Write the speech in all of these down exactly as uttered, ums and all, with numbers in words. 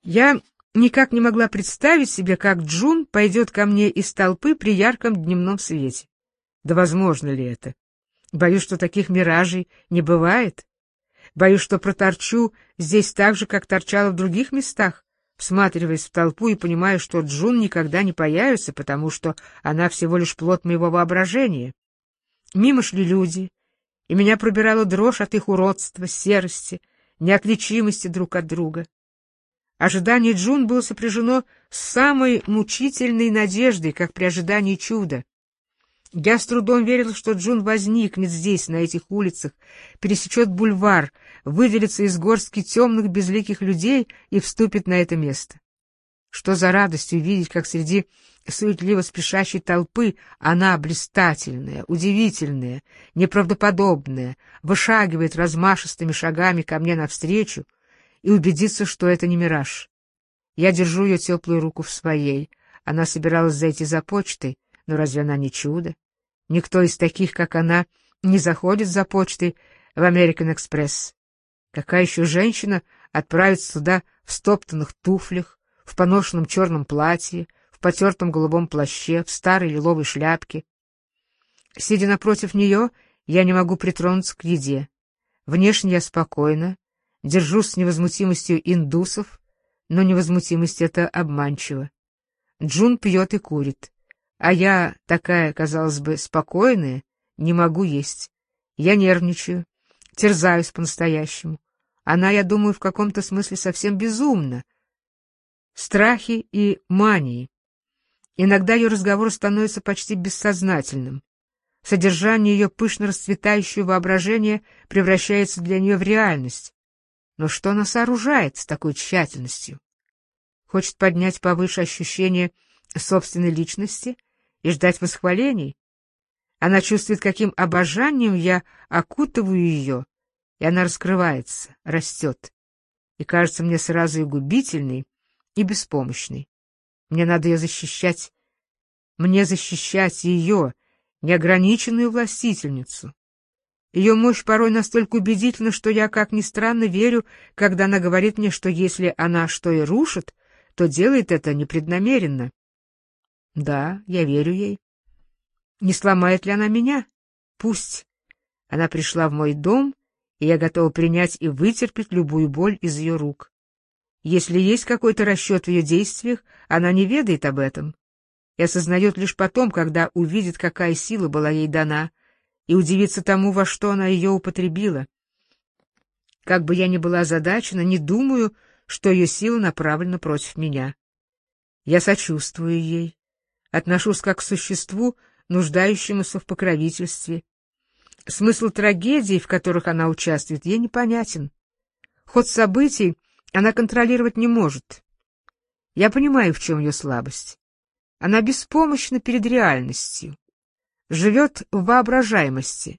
Я никак не могла представить себе, как Джун пойдет ко мне из толпы при ярком дневном свете. Да возможно ли это? Боюсь, что таких миражей не бывает. Боюсь, что проторчу здесь так же, как торчала в других местах, всматриваясь в толпу и понимая, что Джун никогда не появится, потому что она всего лишь плод моего воображения. Мимо шли люди, и меня пробирала дрожь от их уродства, серости, неотличимости друг от друга. Ожидание Джун было сопряжено с самой мучительной надеждой, как при ожидании чуда. Я с трудом верила, что Джун возникнет здесь, на этих улицах, пересечет бульвар, выделится из горстки темных безликих людей и вступит на это место. Что за радость увидеть, как среди суетливо спешащей толпы она блистательная, удивительная, неправдоподобная, вышагивает размашистыми шагами ко мне навстречу, и убедиться, что это не мираж. Я держу ее теплую руку в своей. Она собиралась зайти за почтой, но разве она не чудо? Никто из таких, как она, не заходит за почтой в American Express. Какая еще женщина отправится туда в стоптанных туфлях, в поношенном черном платье, в потертом голубом плаще, в старой лиловой шляпке? Сидя напротив нее, я не могу притронуться к еде. Внешне я спокойна, держусь с невозмутимостью индусов, но невозмутимость эта обманчива. Джун пьет и курит, а я, такая, казалось бы, спокойная, не могу есть. Я нервничаю, терзаюсь по-настоящему. Она, я думаю, в каком-то смысле совсем безумна. Страхи и мании. Иногда ее разговор становится почти бессознательным. Содержание ее пышно расцветающего воображения превращается для нее в реальность. Но что она сооружает с такой тщательностью? Хочет поднять повыше ощущение собственной личности и ждать восхвалений? Она чувствует, каким обожанием я окутываю ее, и она раскрывается, растет, и кажется мне сразу и губительной, и беспомощной. Мне надо ее защищать, мне защищать ее, неограниченную властительницу. Ее мощь порой настолько убедительна, что я, как ни странно, верю, когда она говорит мне, что если она что и рушит, то делает это непреднамеренно. Да, я верю ей. Не сломает ли она меня? Пусть. Она пришла в мой дом, и я готова принять и вытерпеть любую боль из ее рук. Если есть какой-то расчет в ее действиях, она не ведает об этом и осознает лишь потом, когда увидит, какая сила была ей дана, и удивиться тому, во что она ее употребила. Как бы я ни была озадачена, не думаю, что ее сила направлена против меня. Я сочувствую ей, отношусь как к существу, нуждающемуся в покровительстве. Смысл трагедий, в которых она участвует, ей непонятен. Ход событий она контролировать не может. Я понимаю, в чем ее слабость. Она беспомощна перед реальностью. Живет в воображаемости.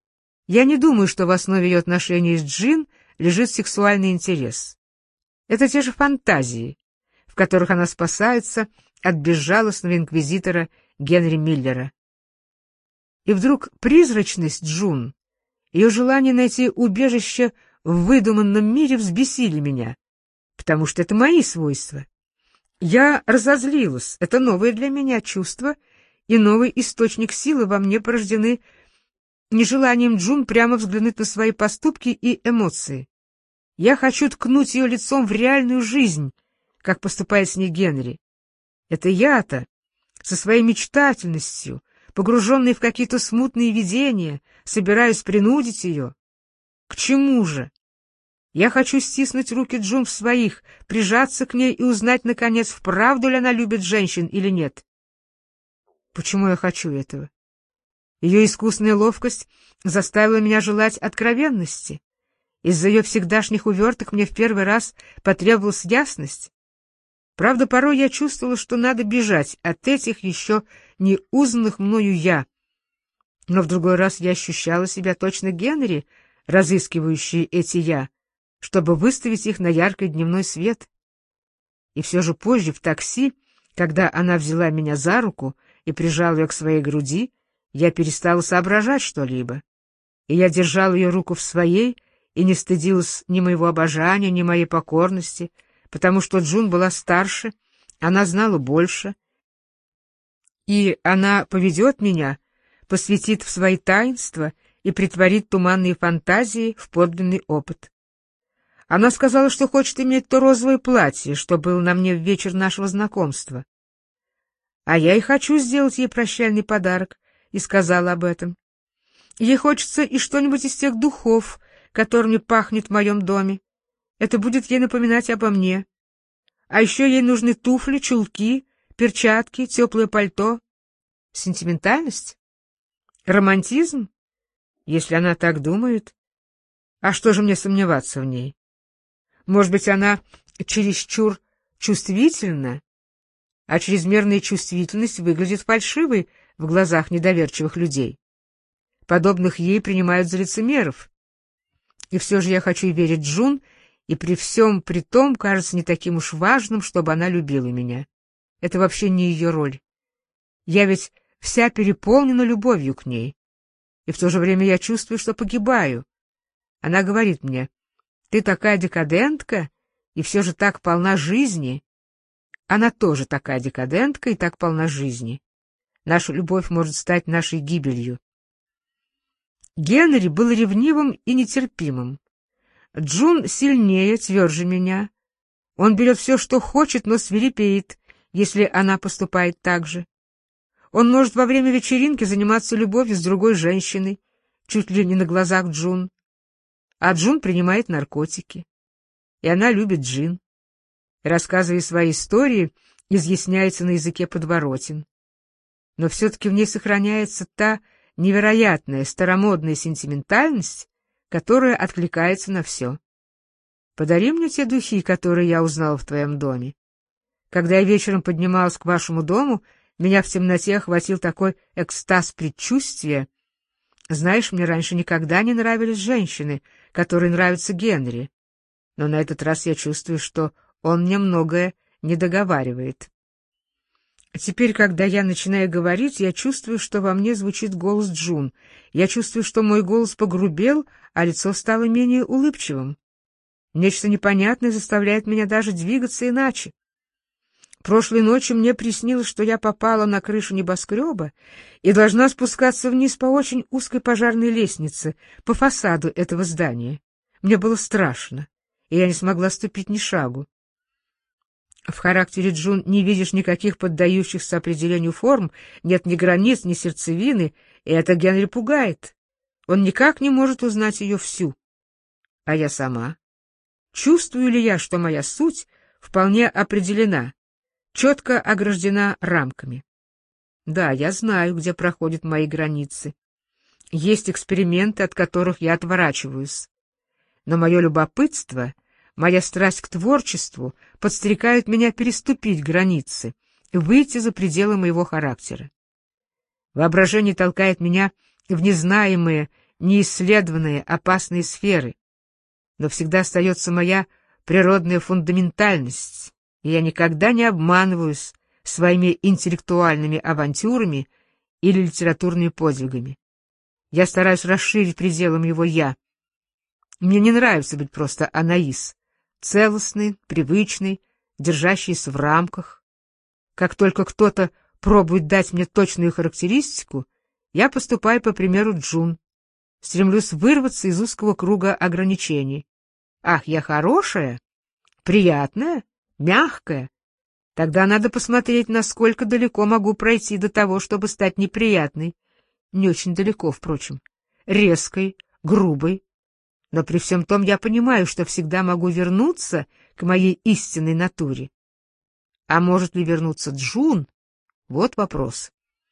Я не думаю, что в основе ее отношений с Джин лежит сексуальный интерес. Это те же фантазии, в которых она спасается от безжалостного инквизитора Генри Миллера. И вдруг призрачность Джун, ее желание найти убежище в выдуманном мире взбесили меня, потому что это мои свойства. Я разозлилась, это новое для меня чувство, и новый источник силы во мне порождены нежеланием Джун прямо взглянуть на свои поступки и эмоции. Я хочу ткнуть ее лицом в реальную жизнь, как поступает с ней Генри. Это я-то, со своей мечтательностью, погруженной в какие-то смутные видения, собираюсь принудить ее. К чему же? Я хочу стиснуть руки Джун в своих, прижаться к ней и узнать, наконец, вправду ли она любит женщин или нет. Почему я хочу этого? Ее искусная ловкость заставила меня желать откровенности. Из-за ее всегдашних уверток мне в первый раз потребовалась ясность. Правда, порой я чувствовала, что надо бежать от этих еще не узнанных мною «я». Но в другой раз я ощущала себя точно Генри, разыскивающий эти «я», чтобы выставить их на яркий дневной свет. И все же позже в такси, когда она взяла меня за руку и прижал ее к своей груди, я перестала соображать что-либо. И я держал ее руку в своей и не стыдилась ни моего обожания, ни моей покорности, потому что Джун была старше, она знала больше, и она поведет меня, посвятит в свои таинства и притворит туманные фантазии в подлинный опыт. Она сказала, что хочет иметь то розовое платье, что было на мне в вечер нашего знакомства. А я и хочу сделать ей прощальный подарок, и сказала об этом. Ей хочется и что-нибудь из тех духов, которыми пахнет в моем доме. Это будет ей напоминать обо мне. А еще ей нужны туфли, чулки, перчатки, теплое пальто. Сентиментальность? Романтизм? Если она так думает. А что же мне сомневаться в ней? Может быть, она чересчур чувствительна, а чрезмерная чувствительность выглядит фальшивой в глазах недоверчивых людей. Подобных ей принимают за лицемеров. И все же я хочу верить Джун, и при всем при том кажется не таким уж важным, чтобы она любила меня. Это вообще не ее роль. Я ведь вся переполнена любовью к ней. И в то же время я чувствую, что погибаю. Она говорит мне: «Ты такая декадентка, и все же так полна жизни». Она тоже такая декадентка и так полна жизни. Наша любовь может стать нашей гибелью. Генри был ревнивым и нетерпимым. Джун сильнее, тверже меня. Он берет все, что хочет, но свирепеет, если она поступает так же. Он может во время вечеринки заниматься любовью с другой женщиной, чуть ли не на глазах Джун. А Джун принимает наркотики. И она любит джин. И, рассказывая свои истории, изъясняется на языке подворотен. Но все-таки в ней сохраняется та невероятная старомодная сентиментальность, которая откликается на все. Подари мне те духи, которые я узнала в твоем доме. Когда я вечером поднималась к вашему дому, меня в темноте охватил такой экстаз предчувствия. Знаешь, мне раньше никогда не нравились женщины, которые нравятся Генри. Но на этот раз я чувствую, что он мне многое не договаривает. Теперь, когда я начинаю говорить, я чувствую, что во мне звучит голос Джун. Я чувствую, что мой голос погрубел, а лицо стало менее улыбчивым. Нечто непонятное заставляет меня даже двигаться иначе. Прошлой ночью мне приснилось, что я попала на крышу небоскреба и должна спускаться вниз по очень узкой пожарной лестнице, по фасаду этого здания. Мне было страшно, и я не смогла ступить ни шагу. В характере Джун не видишь никаких поддающихся определению форм, нет ни границ, ни сердцевины, и это Генри пугает. Он никак не может узнать ее всю. А я сама? Чувствую ли я, что моя суть вполне определена, четко ограждена рамками? Да, я знаю, где проходят мои границы. Есть эксперименты, от которых я отворачиваюсь. Но мое любопытство, моя страсть к творчеству подстрекают меня переступить границы и выйти за пределы моего характера. Воображение толкает меня в незнаемые, неисследованные, опасные сферы. Но всегда остается моя природная фундаментальность, и я никогда не обманываюсь своими интеллектуальными авантюрами или литературными подвигами. Я стараюсь расширить пределы моего «я». Мне не нравится быть просто Анаис, целостный, привычный, держащийся в рамках. Как только кто-то пробует дать мне точную характеристику, я поступаю по примеру Джун, стремлюсь вырваться из узкого круга ограничений. Ах, я хорошая, приятная, мягкая. Тогда надо посмотреть, насколько далеко могу пройти до того, чтобы стать неприятной. Не очень далеко, впрочем. Резкой, грубой. Но при всем том я понимаю, что всегда могу вернуться к моей истинной натуре. А может ли вернуться Джун? Вот вопрос.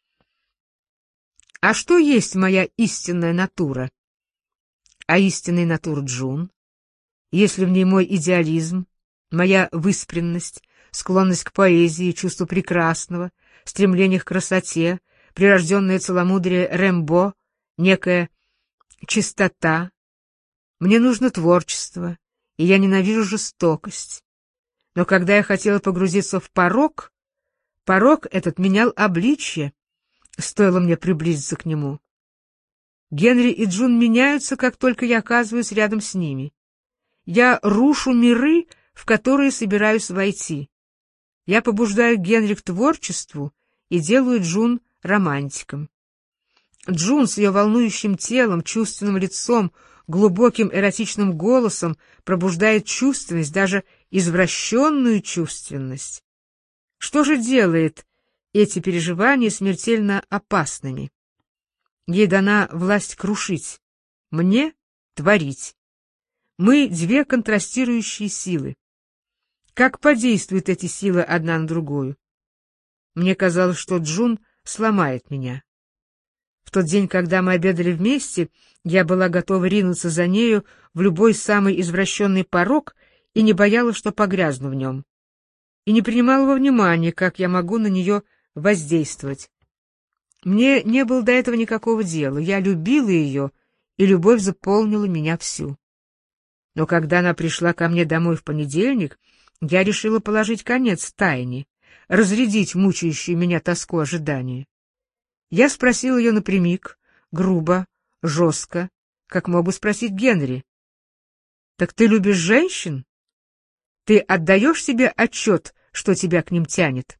А что есть моя истинная натура? А истинная натура Джун? Если в ней мой идеализм, моя выспренность, склонность к поэзии, чувство прекрасного, стремление к красоте, прирожденное целомудрие Рэмбо, некая чистота. Мне нужно творчество, и я ненавижу жестокость. Но когда я хотела погрузиться в порок, порок этот менял обличье, стоило мне приблизиться к нему. Генри и Джун меняются, как только я оказываюсь рядом с ними. Я рушу миры, в которые собираюсь войти. Я побуждаю Генри к творчеству и делаю Джун романтиком. Джун с ее волнующим телом, чувственным лицом, глубоким эротичным голосом пробуждает чувственность, даже извращенную чувственность. Что же делает эти переживания смертельно опасными? Ей дана власть крушить, мне — творить. Мы — две контрастирующие силы. Как подействуют эти силы одна на другую? Мне казалось, что Джун сломает меня. В тот день, когда мы обедали вместе, я была готова ринуться за нею в любой самый извращенный порок и не боялась, что погрязну в нем. И не принимала во внимание, как я могу на нее воздействовать. Мне не было до этого никакого дела, я любила ее, и любовь заполнила меня всю. Но когда она пришла ко мне домой в понедельник, я решила положить конец тайне, разрядить мучающую меня тоску ожидания. Я спросил ее напрямик, грубо, жестко, как мог бы спросить Генри. «Так ты любишь женщин? Ты отдаешь себе отчет, что тебя к ним тянет?»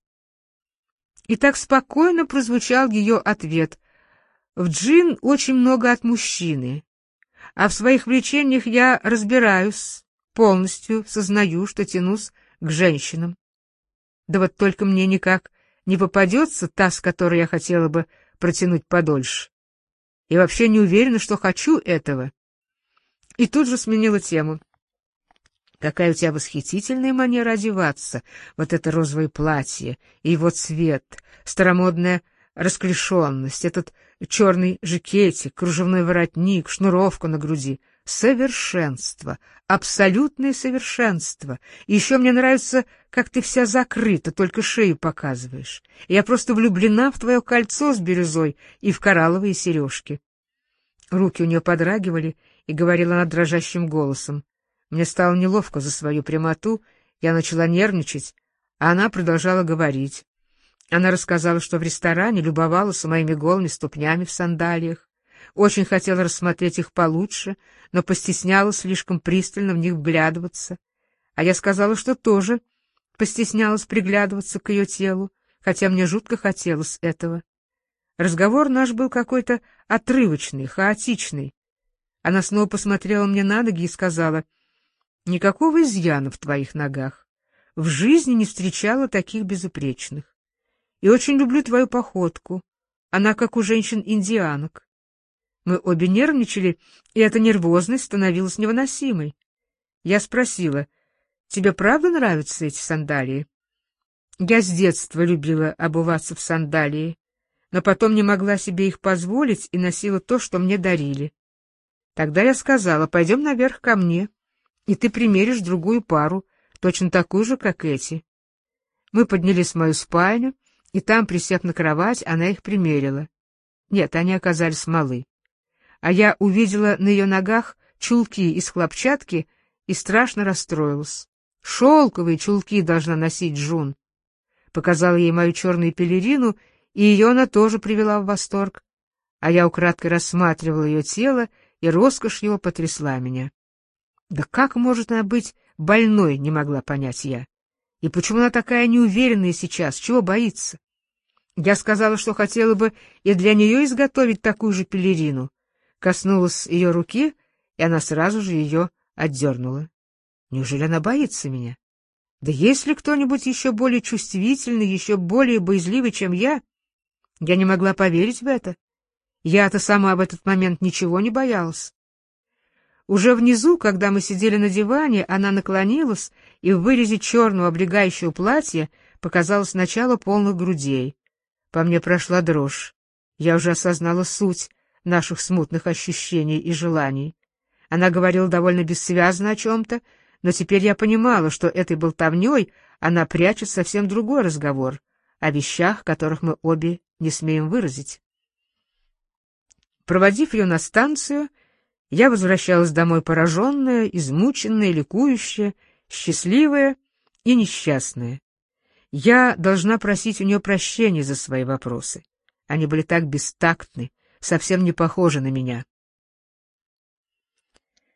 И так спокойно прозвучал ее ответ. «В Джин очень много от мужчины, а в своих влечениях я разбираюсь, полностью сознаю, что тянусь к женщинам. Да вот только мне никак не попадется та, с которой я хотела бы протянуть подольше. И вообще не уверена, что хочу этого». И тут же сменила тему. «Какая у тебя восхитительная манера одеваться, вот это розовое платье, и его цвет, старомодная расклешенность, этот черный жакетик, кружевной воротник, шнуровка на груди. Совершенство, абсолютное совершенство. И еще мне нравится, как ты вся закрыта, только шею показываешь. Я просто влюблена в твое кольцо с бирюзой и в коралловые сережки». Руки у нее подрагивали, и говорила она дрожащим голосом. Мне стало неловко за свою прямоту, я начала нервничать, а она продолжала говорить. Она рассказала, что в ресторане любовалась моими голыми ступнями в сандалиях, очень хотела рассмотреть их получше, но постеснялась слишком пристально в них вглядываться. А я сказала, что тоже постеснялась приглядываться к ее телу, хотя мне жутко хотелось этого. Разговор наш был какой-то отрывочный, хаотичный. Она снова посмотрела мне на ноги и сказала: «Никакого изъяна в твоих ногах. В жизни не встречала таких безупречных. И очень люблю твою походку. Она как у женщин-индианок». Мы обе нервничали, и эта нервозность становилась невыносимой. Я спросила: «Тебе правда нравятся эти сандалии?» Я с детства любила обуваться в сандалии, но потом не могла себе их позволить и носила то, что мне дарили. Тогда я сказала: «Пойдем наверх ко мне, и ты примеришь другую пару, точно такую же, как эти». Мы поднялись в мою спальню, и там, присев на кровать, она их примерила. Нет, они оказались малы. А я увидела на ее ногах чулки из хлопчатки и страшно расстроилась. «Шелковые чулки должна носить Джун». Показала ей мою черную пелерину, и ее она тоже привела в восторг. А я украдкой рассматривала ее тело, и роскошь его потрясла меня. Да как может она быть больной, не могла понять я. И почему она такая неуверенная сейчас, чего боится? Я сказала, что хотела бы и для нее изготовить такую же пелерину. Коснулась ее руки, и она сразу же ее отдернула. Неужели она боится меня? Да есть ли кто-нибудь еще более чувствительный, еще более боязливый, чем я? Я не могла поверить в это. Я-то сама в этот момент ничего не боялась. Уже внизу, когда мы сидели на диване, она наклонилась, и в вырезе черного облегающего платья показалось начало полных грудей. По мне прошла дрожь. Я уже осознала суть наших смутных ощущений и желаний. Она говорила довольно бессвязно о чем-то, но теперь я понимала, что этой болтовней она прячет совсем другой разговор, о вещах, которых мы обе не смеем выразить. Проводив ее на станцию, я возвращалась домой пораженная, измученная, ликующая, счастливая и несчастная. Я должна просить у нее прощения за свои вопросы. Они были так бестактны, совсем не похожи на меня.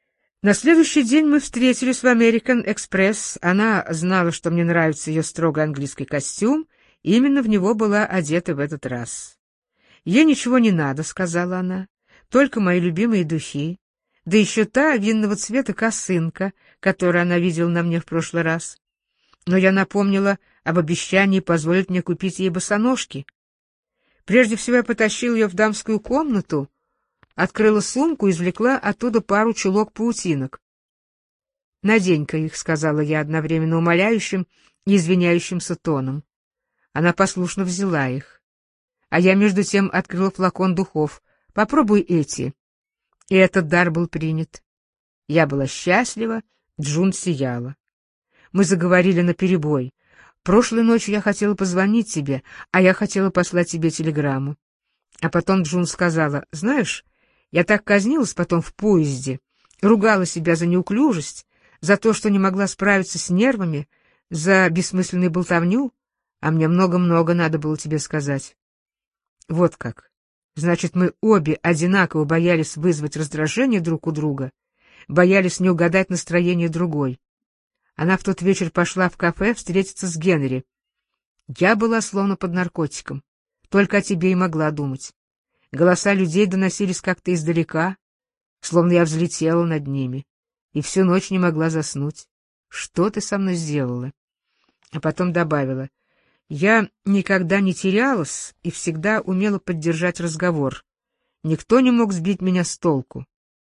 На следующий день мы встретились в American Express. Она знала, что мне нравится ее строгий английский костюм, и именно в него была одета в этот раз. «Ей ничего не надо», — сказала она, — «только мои любимые духи, да еще та винного цвета косынка, которую она видела на мне в прошлый раз». Но я напомнила об обещании позволить мне купить ей босоножки. Прежде всего я потащила ее в дамскую комнату, открыла сумку и извлекла оттуда пару чулок-паутинок. «Надень-ка их», — сказала я одновременно умоляющим и извиняющимся тоном. Она послушно взяла их. А я между тем открыла флакон духов. «Попробуй эти». И этот дар был принят. Я была счастлива, Джун сияла. Мы заговорили наперебой. «Прошлой ночью я хотела позвонить тебе, а я хотела послать тебе телеграмму». А потом Джун сказала: «Знаешь, я так казнилась потом в поезде, ругала себя за неуклюжесть, за то, что не могла справиться с нервами, за бессмысленную болтовню, а мне много-много надо было тебе сказать». Вот как. Значит, мы обе одинаково боялись вызвать раздражение друг у друга, боялись не угадать настроение другой. Она в тот вечер пошла в кафе встретиться с Генри. Я была словно под наркотиком, только о тебе и могла думать. Голоса людей доносились как-то издалека, словно я взлетела над ними, и всю ночь не могла заснуть. Что ты со мной сделала? А потом добавила: я никогда не терялась и всегда умела поддержать разговор. Никто не мог сбить меня с толку.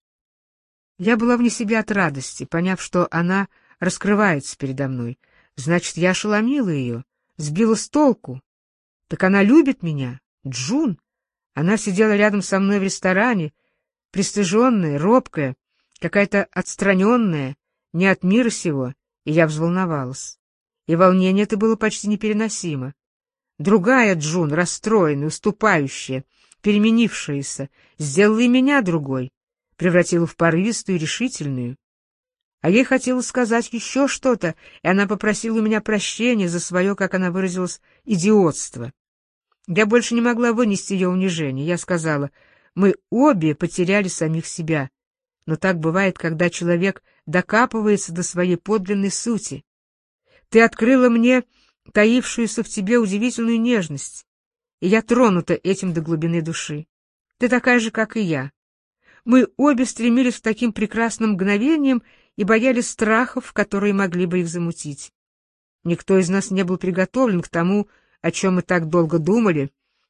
Я была вне себя от радости, поняв, что она раскрывается передо мной. Значит, я ошеломила ее, сбила с толку. Так она любит меня, Джун. Она сидела рядом со мной в ресторане, пристыженная, робкая, какая-то отстраненная, не от мира сего, и я взволновалась. И волнение это было почти непереносимо. Другая Джун, расстроенная, уступающая, переменившаяся, сделала и меня другой, превратила в порывистую и решительную. А ей хотелось сказать еще что-то, и она попросила у меня прощения за свое, как она выразилась, идиотство. Я больше не могла вынести ее унижение. Я сказала: мы обе потеряли самих себя. Но так бывает, когда человек докапывается до своей подлинной сути. Ты открыла мне таившуюся в тебе удивительную нежность, и я тронута этим до глубины души. Ты такая же, как и я. Мы обе стремились к таким прекрасным мгновениям и боялись страхов, которые могли бы их замутить. Никто из нас не был приготовлен к тому, о чем мы так долго думали,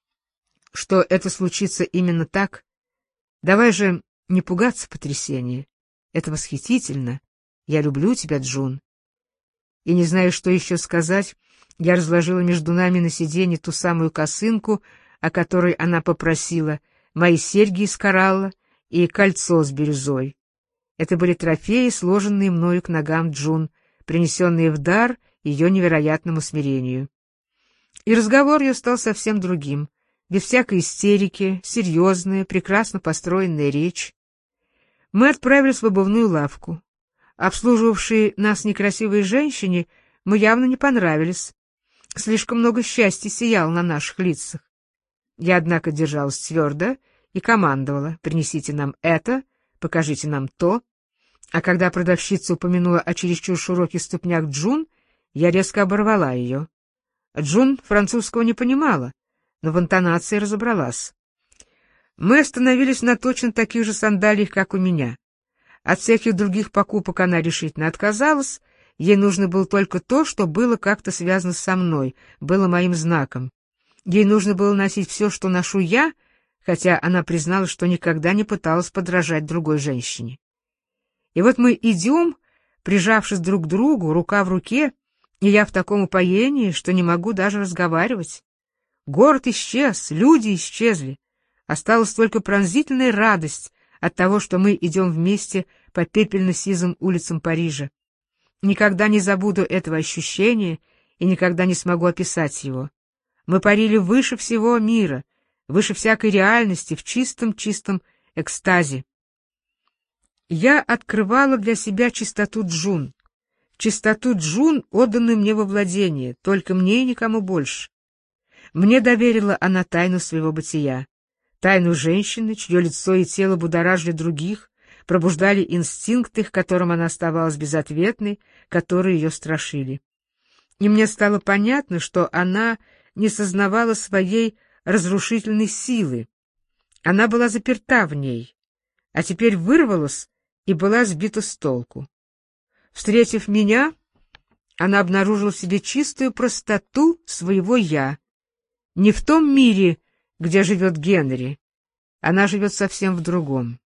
что это случится именно так. Давай же не пугаться потрясения. Это восхитительно. Я люблю тебя, Джун. И не зная, что еще сказать, я разложила между нами на сиденье ту самую косынку, о которой она попросила, мои серьги из коралла и кольцо с бирюзой. Это были трофеи, сложенные мною к ногам Джун, принесенные в дар ее невероятному смирению. И разговор ее стал совсем другим, без всякой истерики, серьезная, прекрасно построенная речь. Мы отправились в обувную лавку. Обслуживавшей нас некрасивой женщине мы явно не понравились. Слишком много счастья сияло на наших лицах. Я, однако, держалась твердо и командовала: принесите нам это, покажите нам то. А когда продавщица упомянула о чересчур широких ступнях Джун, я резко оборвала ее. Джун французского не понимала, но в интонации разобралась. Мы остановились на точно таких же сандалиях, как у меня. От всяких других покупок она решительно отказалась, ей нужно было только то, что было как-то связано со мной, было моим знаком. Ей нужно было носить все, что ношу я, хотя она призналась, что никогда не пыталась подражать другой женщине. И вот мы идем, прижавшись друг к другу, рука в руке, и я в таком упоении, что не могу даже разговаривать. Город исчез, люди исчезли. Осталась только пронзительная радость от того, что мы идем вместе по пепельно-сизым улицам Парижа. Никогда не забуду этого ощущения и никогда не смогу описать его. Мы парили выше всего мира, выше всякой реальности, в чистом-чистом экстазе. Я открывала для себя чистоту Джун, чистоту Джун, отданную мне во владение, только мне и никому больше. Мне доверила она тайну своего бытия, тайну женщины, чье лицо и тело будоражили других, пробуждали инстинкты, к которым она оставалась безответной, которые ее страшили. И мне стало понятно, что она не сознавала своей разрушительной силы. Она была заперта в ней, а теперь вырвалась и была сбита с толку. Встретив меня, она обнаружила в себе чистую простоту своего «я». Не в том мире, где живет Генри, она живет совсем в другом.